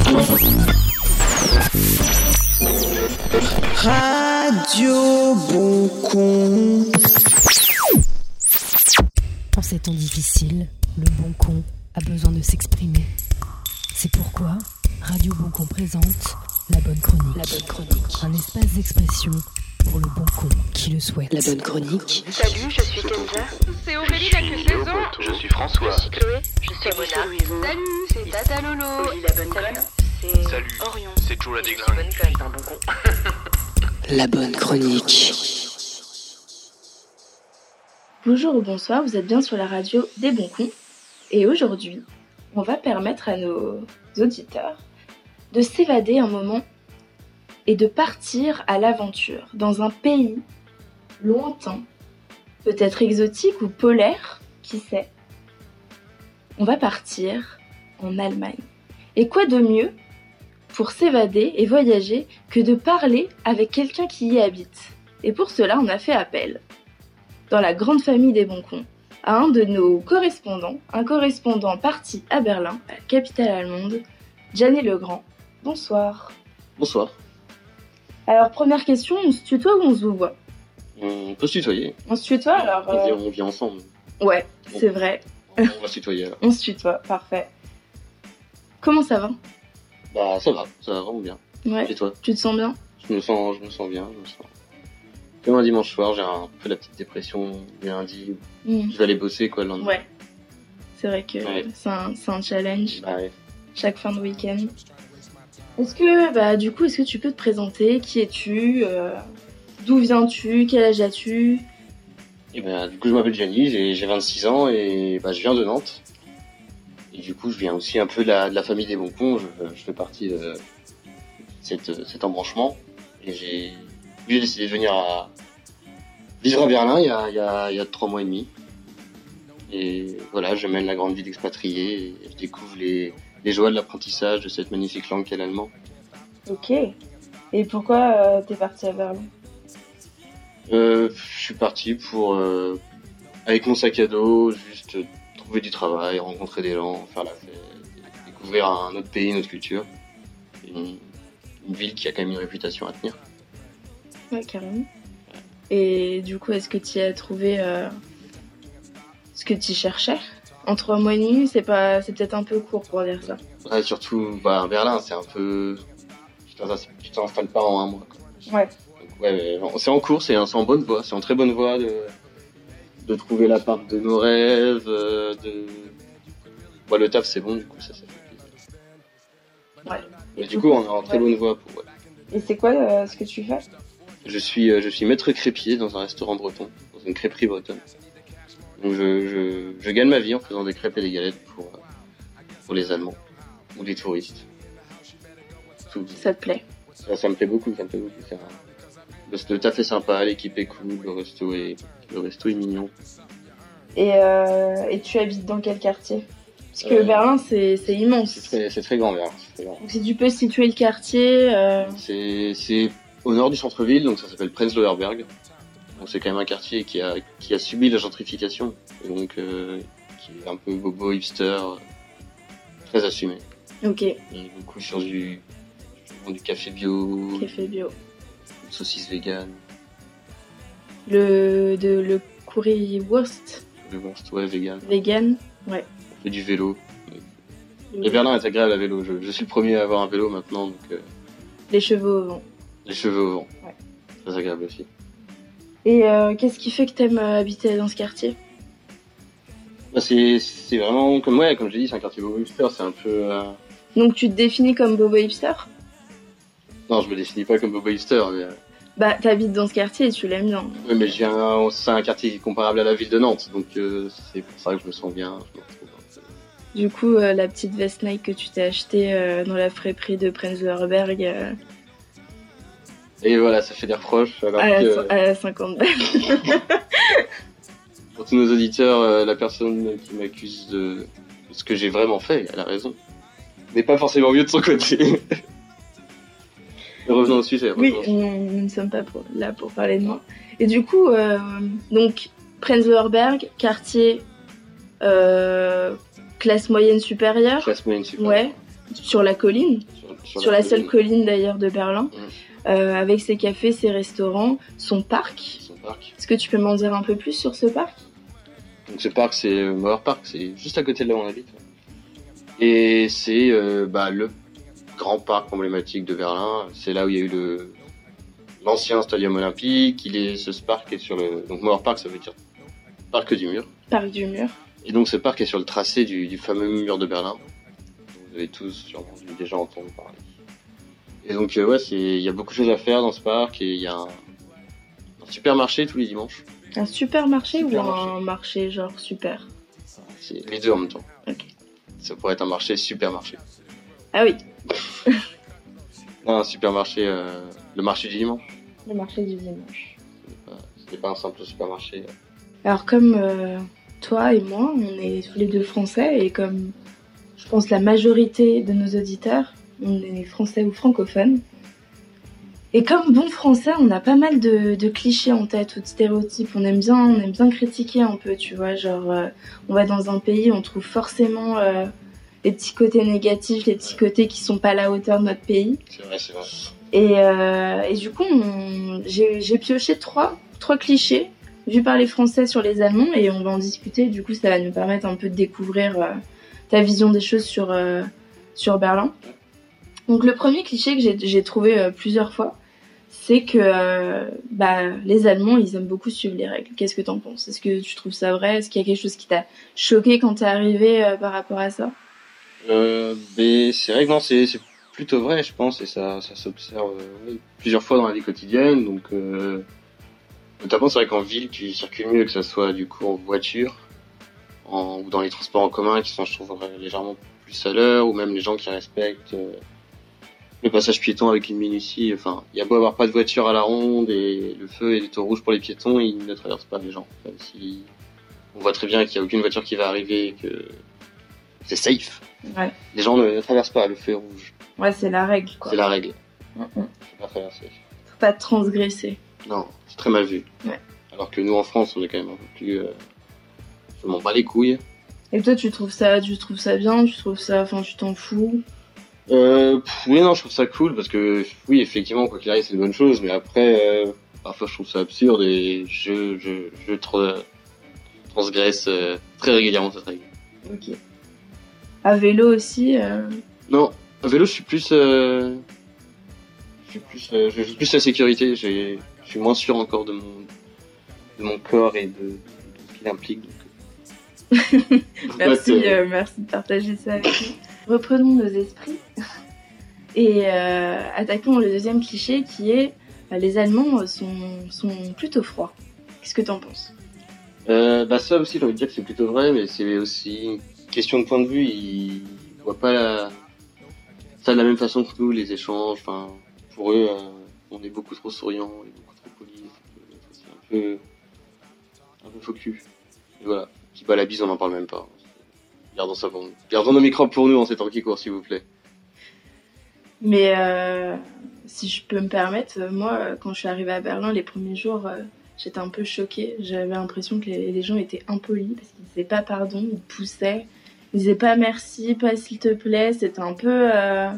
Radio Boncon. En ces temps difficiles, le bon con a besoin de s'exprimer. C'est pourquoi Radio Boncon présente La Bonne Chronique. La Bonne Chronique. Un espace d'expression pour le bon con qui le souhaite. La Bonne Chronique. Salut, je suis Kenza. C'est Aurélie la saison. Je suis François. Je suis Chloé. Je suis Mona. Salut, c'est Tata Lolo. Oli la bonne conne. C'est Salut, Orion. c'est Joe la Je suis déglingue. bonne conne, un bon con. La Bonne Chronique. Bonjour ou bonsoir, vous êtes bien sur la radio des bons cons. Et aujourd'hui, on va permettre à nos auditeurs de s'évader un moment et de partir à l'aventure dans un pays lointain, peut-être exotique ou polaire, qui sait. On va partir en Allemagne. Et quoi de mieux pour s'évader et voyager que de parler avec quelqu'un qui y habite. Et pour cela, on a fait appel, dans la grande famille des bons cons, à un de nos correspondants, un correspondant parti à Berlin, la capitale allemande, Gianni Legrand. Bonsoir. Bonsoir. Alors, première question, on se tutoie ou on se voit ? On peut se tutoyer. On se tutoie alors On vit ensemble. Ouais, c'est vrai. On va se tutoyer alors. On se tutoie, parfait. Comment ça va ? Bah ça va vraiment bien. Ouais. Et toi ? Tu te sens bien ? Je me sens bien, Comme un dimanche soir, j'ai un peu la petite dépression du lundi. Je vais aller bosser quoi le lendemain. Ouais. C'est vrai que c'est un challenge. Bah ouais. Chaque fin de week-end. Est-ce que tu peux te présenter ? Qui es-tu ? D'où viens-tu ? Quel âge as-tu ? Et du coup je m'appelle Gianni, j'ai 26 ans et je viens de Nantes. Et du coup je viens aussi un peu de la famille des bons cons, je fais partie de cet embranchement. Et j'ai décidé de venir vivre à Berlin il y a 3 mois et demi. Et voilà, je mène la grande vie d'expatrié et je découvre les joies de l'apprentissage de cette magnifique langue qu'est l'allemand. Ok. Et pourquoi t'es parti à Berlin ? Je suis parti pour, avec mon sac à dos, juste trouver du travail, rencontrer des gens, faire la fête, découvrir un autre pays, une autre culture. Une ville qui a quand même une réputation à tenir. Ouais, carrément. Et du coup, est-ce que tu as trouvé ce que tu cherchais ? En 3 mois et demi, c'est peut-être un peu court pour dire ça. Ouais, surtout, Berlin, c'est un peu... Tu t'installes pas en 1 mois, quoi. Ouais. Donc, ouais, c'est en cours, c'est en bonne voie, c'est en très bonne voie de trouver l'appart de nos rêves, le taf c'est bon, du coup ça fait plaisir. Ouais. Mais du coup on est en très bonne voie pour... Ouais. Et c'est quoi ce que tu fais ? Je suis maître crêpier dans un restaurant breton, dans une crêperie bretonne. Donc je gagne ma vie en faisant des crêpes et des galettes pour les Allemands ou les touristes. Tout. Ça te plaît ? Ça me plaît beaucoup. Le taf est sympa, l'équipe est cool, le resto est mignon. Et tu habites dans quel quartier ? Parce que Berlin, c'est immense. C'est très grand, Berlin. Donc si tu peux situer le quartier... C'est au nord du centre-ville, donc ça s'appelle Prenzlauer Berg. Donc c'est quand même un quartier qui a subi la gentrification, et donc qui est un peu bobo hipster, très assumé. Ok. Et beaucoup sur du café bio. Café bio. Saucisse vegan. Le currywurst. Le wurst, ouais, vegan. Vegan, ouais. On fait du vélo. Et Berlin est agréable à vélo. Je suis le premier à avoir un vélo maintenant, donc... Les cheveux au vent. Les cheveux au vent. Ouais. Très agréable aussi. Et qu'est-ce qui fait que t'aimes habiter dans ce quartier ? C'est vraiment, comme je l'ai dit, c'est un quartier bobo hipster, c'est un peu... Donc tu te définis comme bobo hipster ? Non, je me définis pas comme bobo hipster, mais... t'habites dans ce quartier et tu l'aimes bien. Oui, mais c'est un quartier comparable à la ville de Nantes, donc c'est pour ça que je me sens bien. Du coup, la petite veste Nike que tu t'es achetée dans la friperie de Prenzlauer Berg... Et voilà, ça fait des reproches. Alors à 50 balles. Pour tous nos auditeurs, la personne qui m'accuse de ce que j'ai vraiment fait, elle a raison. Mais pas forcément mieux de son côté. Revenons au sujet. Oui, nous ne sommes pas là pour parler de moi. Et du coup, donc, Prenzlauer Berg, quartier classe moyenne supérieure. Classe moyenne supérieure. Ouais. sur la colline, sur la seule colline d'ailleurs de Berlin, avec ses cafés, ses restaurants, son parc. Est-ce que tu peux m'en dire un peu plus sur ce parc? Donc ce parc, c'est Mauer Park, c'est juste à côté de là où on habite. Et c'est le grand parc emblématique de Berlin. C'est là où il y a eu l'ancien stadium olympique. Ce parc est sur le... Donc Mauer Park, ça veut dire parc du mur. Parc du mur. Et donc ce parc est sur le tracé du fameux mur de Berlin. Vous avez tous sûrement déjà entendu parler. Et donc il y a beaucoup de choses à faire dans ce parc et il y a un supermarché tous les dimanches. Un supermarché ou un marché genre super? C'est les deux en même temps. Ok. Ça pourrait être un marché supermarché. Ah oui. Non, un supermarché, le marché du dimanche. Le marché du dimanche. Ce n'est pas un simple supermarché. Alors comme toi et moi, on est tous les deux français et comme je pense la majorité de nos auditeurs, on est français ou francophones. Et comme bon français, on a pas mal de clichés en tête ou de stéréotypes. On aime bien critiquer un peu, tu vois. Genre, on va dans un pays, on trouve forcément les petits côtés négatifs, les petits côtés qui sont pas à la hauteur de notre pays. C'est vrai, c'est vrai. Et du coup, j'ai pioché trois clichés vus par les Français sur les Allemands et on va en discuter. Du coup, ça va nous permettre un peu de découvrir ta vision des choses sur Berlin. Donc le premier cliché que j'ai trouvé plusieurs fois, c'est que les Allemands, ils aiment beaucoup suivre les règles. Qu'est-ce que t'en penses? Est-ce que tu trouves ça vrai? Est-ce qu'il y a quelque chose qui t'a choqué quand t'es arrivé par rapport à ça? C'est vrai que non, c'est plutôt vrai, je pense, et ça s'observe plusieurs fois dans la vie quotidienne. Donc, notamment, c'est vrai qu'en ville, tu circules mieux, que ça soit du coup en voiture ou dans les transports en commun qui sont, je trouve, légèrement plus à l'heure, ou même les gens qui respectent le passage piéton avec une minutie. Enfin, il y a beau avoir pas de voiture à la ronde et le feu et les taux rouges pour les piétons, ils ne traversent pas les gens. Même si on voit très bien qu'il n'y a aucune voiture qui va arriver et que c'est safe. Ouais. Les gens ne traversent pas le feu rouge. Ouais, c'est la règle, quoi. C'est la règle. Faut Faut pas traverser. pas transgresser. Non, c'est très mal vu. Ouais. Alors que nous, en France, on est quand même un peu plus... je m'en bats les couilles. Et toi, tu trouves ça bien? Tu trouves ça... Enfin, tu t'en fous? Oui, non, je trouve ça cool parce que, oui, effectivement, quoi qu'il arrive, c'est une bonne chose, mais après, parfois je trouve ça absurde et je transgresse très régulièrement cette règle. Ok. À vélo aussi Non, à vélo, je suis plus la sécurité, je suis moins sûr encore de mon corps et de ce qu'il implique. Donc, merci de partager ça avec nous. Reprenons nos esprits et attaquons le deuxième cliché qui est les Allemands sont plutôt froids. Qu'est-ce que t'en penses? Ça aussi, j'ai envie de dire que c'est plutôt vrai, mais c'est aussi une question de point de vue. Ils voient pas ça de la même façon que nous, les échanges. Enfin, pour eux, on est beaucoup trop souriant, on est beaucoup trop poli. C'est un peu faux cul. Et voilà. Puis la bise, on n'en parle même pas. Gardons ça pour nous. Gardons nos microbes pour nous en ces temps qui courent, s'il vous plaît. Mais si je peux me permettre, moi, quand je suis arrivée à Berlin, les premiers jours, j'étais un peu choquée. J'avais l'impression que les gens étaient impolis parce qu'ils disaient pas pardon, ils poussaient. Ils disaient pas merci, pas s'il te plaît. C'était un peu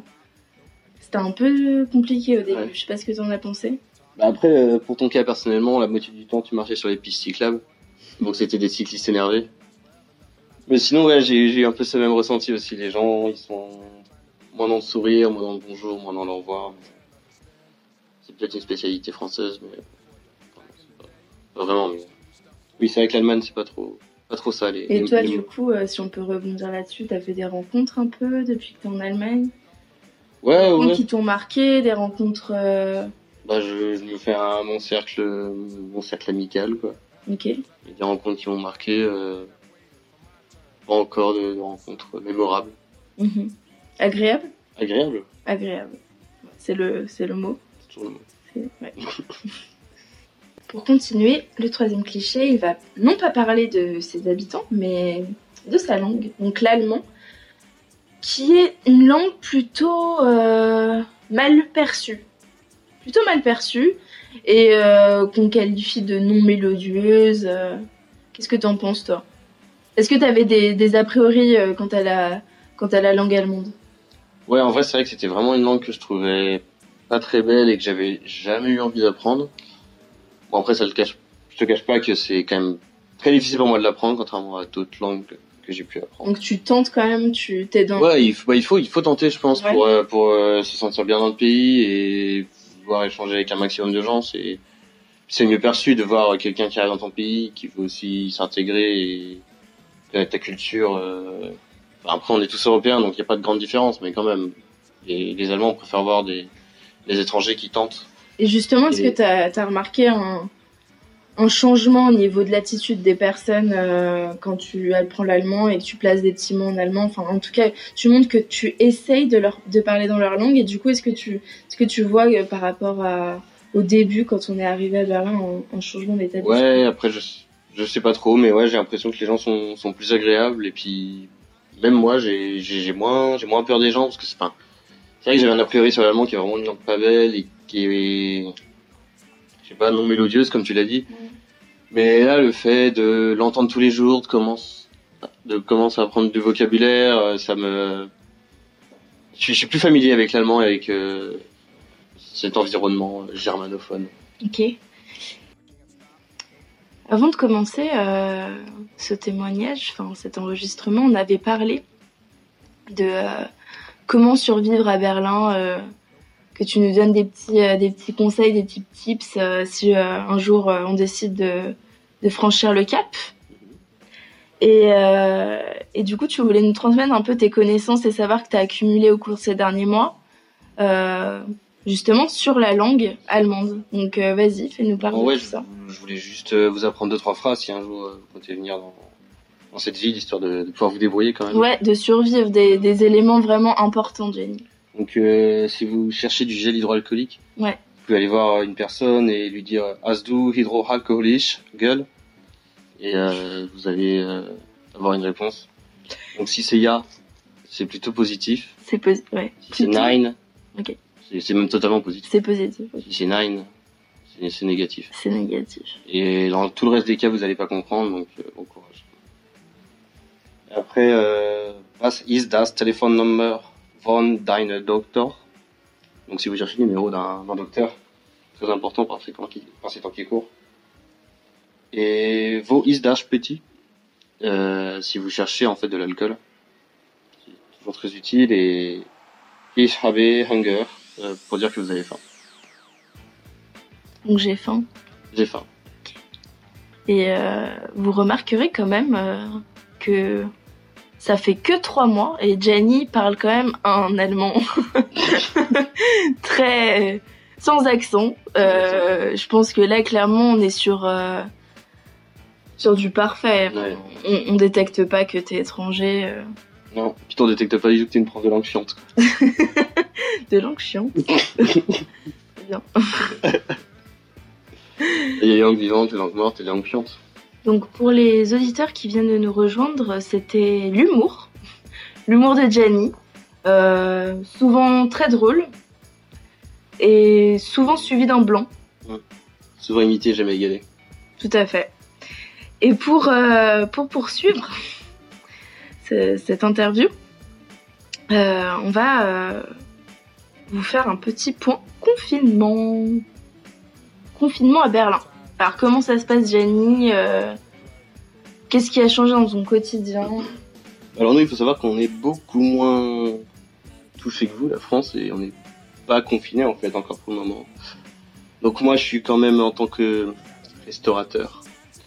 compliqué au début. Ouais. Je sais pas ce que t'en as pensé. Après, pour ton cas personnellement, la moitié du temps, tu marchais sur les pistes cyclables. Donc c'était des cyclistes énervés. Mais sinon, ouais, j'ai eu un peu ce même ressenti aussi. Les gens, ils sont moins dans le sourire, moins dans le bonjour, moins dans le au revoir. C'est peut-être une spécialité française, mais pas vraiment. Mais oui, c'est vrai que l'Allemagne, c'est pas trop ça. Et toi, du coup, si on peut rebondir là-dessus, t'as fait des rencontres un peu depuis que t'es en Allemagne? Ouais, des rencontres qui t'ont marqué, des rencontres... je me fais mon cercle amical, quoi. Ok. Il y a des rencontres qui m'ont marqué, pas encore de rencontres mémorables. Mmh. Agréable? Agréable. C'est le mot. C'est toujours le mot. Ouais. Pour continuer, le troisième cliché, il va non pas parler de ses habitants, mais de sa langue, donc l'allemand, qui est une langue plutôt mal perçue. Et qu'on qualifie de non mélodieuse. Qu'est-ce que t'en penses, toi? Est-ce que t'avais des a priori quant à la langue allemande? Ouais, en vrai, c'est vrai que c'était vraiment une langue que je trouvais pas très belle et que j'avais jamais eu envie d'apprendre. Bon, après, je te cache pas que c'est quand même très difficile pour moi de l'apprendre, contrairement à d'autres langues que j'ai pu apprendre. Donc tu tentes quand même, tu t'es dans... Ouais, il faut tenter, je pense, Ouais. pour se sentir bien dans le pays et pouvoir échanger avec un maximum de gens. C'est mieux perçu de voir quelqu'un qui arrive dans ton pays, qui veut aussi s'intégrer et connaître ta culture. Enfin, après, on est tous européens, donc il n'y a pas de grande différence, mais quand même, les Allemands préfèrent voir des étrangers qui tentent. Et justement, est-ce que t'as remarqué un changement au niveau de l'attitude des personnes quand tu apprends l'allemand et que tu places des petits mots en allemand? Enfin, en tout cas, tu montres que tu essayes de parler dans leur langue. Et du coup, est-ce que tu vois par rapport au début, quand on est arrivé à Berlin, un changement d'état d'esprit? Ouais, après, je sais pas trop, mais ouais, j'ai l'impression que les gens sont plus agréables. Et puis, même moi, j'ai moins peur des gens, parce que c'est vrai que j'avais un a priori sur l'allemand qui est vraiment une langue pas belle et qui est, je sais pas, non mélodieuse, comme tu l'as dit. Mais là, le fait de l'entendre tous les jours, de commencer à apprendre du vocabulaire, je suis plus familier avec l'allemand et avec cet environnement germanophone. Ok. Avant de commencer ce témoignage, enfin cet enregistrement, on avait parlé de comment survivre à Berlin, que tu nous donnes des petits conseils, des petits tips si un jour on décide de franchir le cap. Et du coup, tu voulais nous transmettre un peu tes connaissances et savoir que tu as accumulé au cours de ces derniers mois, justement sur la langue allemande. Donc vas-y, fais-nous parler de tout ça. Je voulais juste vous apprendre 2-3 phrases si un jour vous comptez venir dans cette ville, histoire de pouvoir vous débrouiller quand même. Ouais, de survivre, des éléments vraiment importants, Jenny. Donc si vous cherchez du gel hydroalcoolique, ouais, vous pouvez aller voir une personne et lui dire « Hast du hydroalkoholisch gel ?» et vous allez avoir une réponse. Donc si c'est « ya », c'est plutôt positif. Ouais. Si c'est « nein », okay, c'est même totalement positif. C'est positif. Si c'est « nein », c'est négatif. C'est négatif. Et dans tout le reste des cas, vous n'allez pas comprendre, donc bon courage. Et après, was ist das Telefonnummer von deinem Doktor? Donc si vous cherchez le numéro d'un docteur, très important par ces temps qui courent. Et wo ist das petit? Si vous cherchez en fait de l'alcool, c'est toujours très utile. Et ich habe Hunger, pour dire que vous avez faim. Donc j'ai faim. J'ai faim. Et vous remarquerez quand même que ça fait que 3 mois et Jenny parle quand même un allemand très sans accent. Je pense que là clairement on est sur du parfait. Ouais. On détecte pas que t'es étranger. Non, puis on détecte pas du tout que t'es une prof de langue chiante. De langue chiante. C'est bien. Il y a les langues vivantes, les langues mortes et les langues chiantes. Donc pour les auditeurs qui viennent de nous rejoindre, c'était l'humour de Jenny, souvent très drôle et souvent suivi d'un blanc. Ouais. Souvent imité, jamais égalé. Tout à fait. Et pour poursuivre cette interview, on va vous faire un petit point confinement. Confinement à Berlin. Alors comment ça se passe, Jenny? Qu'est-ce qui a changé dans ton quotidien? Alors nous, il faut savoir qu'on est beaucoup moins touché que vous, la France, et on n'est pas confiné en fait encore pour le moment. Donc moi, je suis quand même en tant que restaurateur,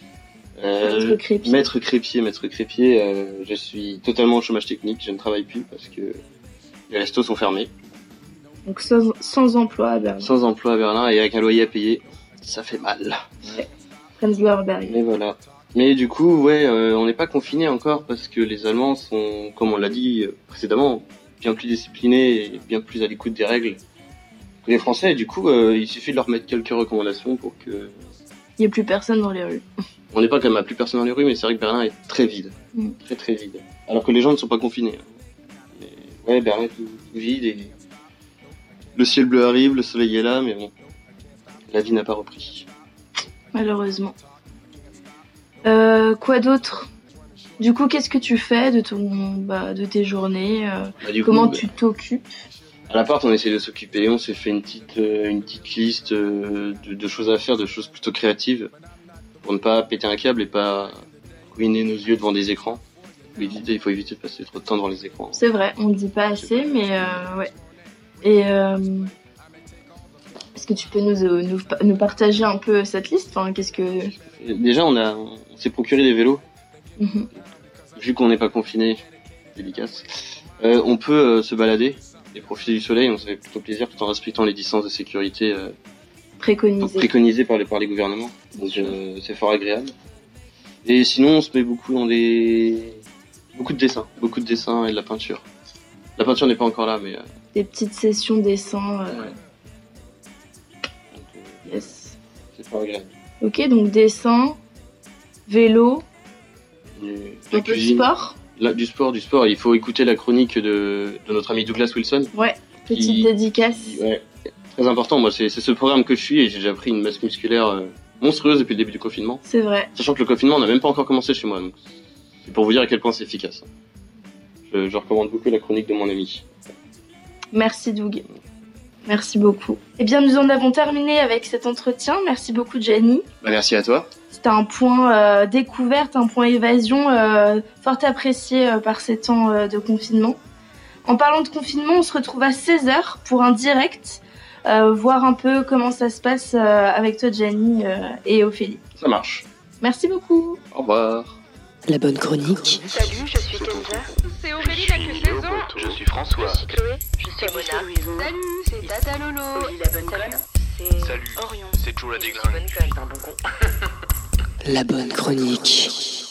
maître crépier, je suis totalement au chômage technique. Je ne travaille plus parce que les restos sont fermés. Donc sans emploi à Berlin. Sans emploi à Berlin et avec un loyer à payer. Ça fait mal. Ouais. Prenzlauer Berg. Mais voilà. Mais du coup, ouais, on n'est pas confiné encore parce que les Allemands sont, comme on l'a dit précédemment, bien plus disciplinés et bien plus à l'écoute des règles que les Français. Et du coup, il suffit de leur mettre quelques recommandations pour que... Il n'y ait plus personne dans les rues. On n'est pas quand même à plus personne dans les rues, mais c'est vrai que Berlin est très vide. Très très vide. Alors que les gens ne sont pas confinés. Mais ouais, Berlin est tout vide et le ciel bleu arrive, le soleil est là, mais bon. La vie n'a pas repris. Malheureusement. Quoi d'autre? Du coup, qu'est-ce que tu fais de tes journées Du Comment coup, tu t'occupes? à l'appart, on essaie de s'occuper. On s'est fait une petite liste de choses à faire, de choses plutôt créatives, pour ne pas péter un câble et pas ruiner nos yeux devant des écrans. Il faut éviter de passer trop de temps devant les écrans. C'est vrai, on ne dit pas assez, mais ouais. Et est-ce que tu peux nous partager un peu cette liste? Enfin, qu'est-ce que... Déjà, on s'est procuré des vélos. Mhm. Vu qu'on n'est pas confiné, dédicace, on peut se balader et profiter du soleil. On se fait plutôt plaisir tout en respectant les distances de sécurité préconisées par les gouvernements. Donc c'est fort agréable. Et sinon, on se met beaucoup dans beaucoup de dessins et de la peinture. La peinture n'est pas encore là, mais Des petites sessions dessin. ouais. Yes. C'est fort agréable. Ok, donc dessin, vélo, La un peu de cuisine. sport. Là, du sport. Il faut écouter la chronique de notre ami Douglas Wilson. Ouais, petite Qui- dédicace. Ouais, très important. Moi, c'est ce programme que je suis et j'ai déjà pris une masse musculaire monstrueuse depuis le début du confinement. C'est vrai. Sachant que le confinement n'a même pas encore commencé chez moi. Donc c'est pour vous dire à quel point c'est efficace. Je recommande beaucoup la chronique de mon ami. Merci Doug. Merci beaucoup. Eh bien, nous en avons terminé avec cet entretien. Merci beaucoup Jenny. Merci à toi. C'était un point découverte, un point évasion fort apprécié par ces temps de confinement. En parlant de confinement, on se retrouve à 16h pour un direct, voir un peu comment ça se passe avec toi Jenny et Ophélie. Ça marche. Merci beaucoup. Au revoir. La bonne chronique. Salut, je suis Kenza. C'est Aurélie la que saison. Je suis François. Je suis Chloé. Je suis Mona. Louison. Salut, c'est Tata Lolo. Oli la bonne conne. C'est Salut, Orion. c'est Joe la Je suis déglingue. bonne conne. C'est un bon con. La bonne chronique.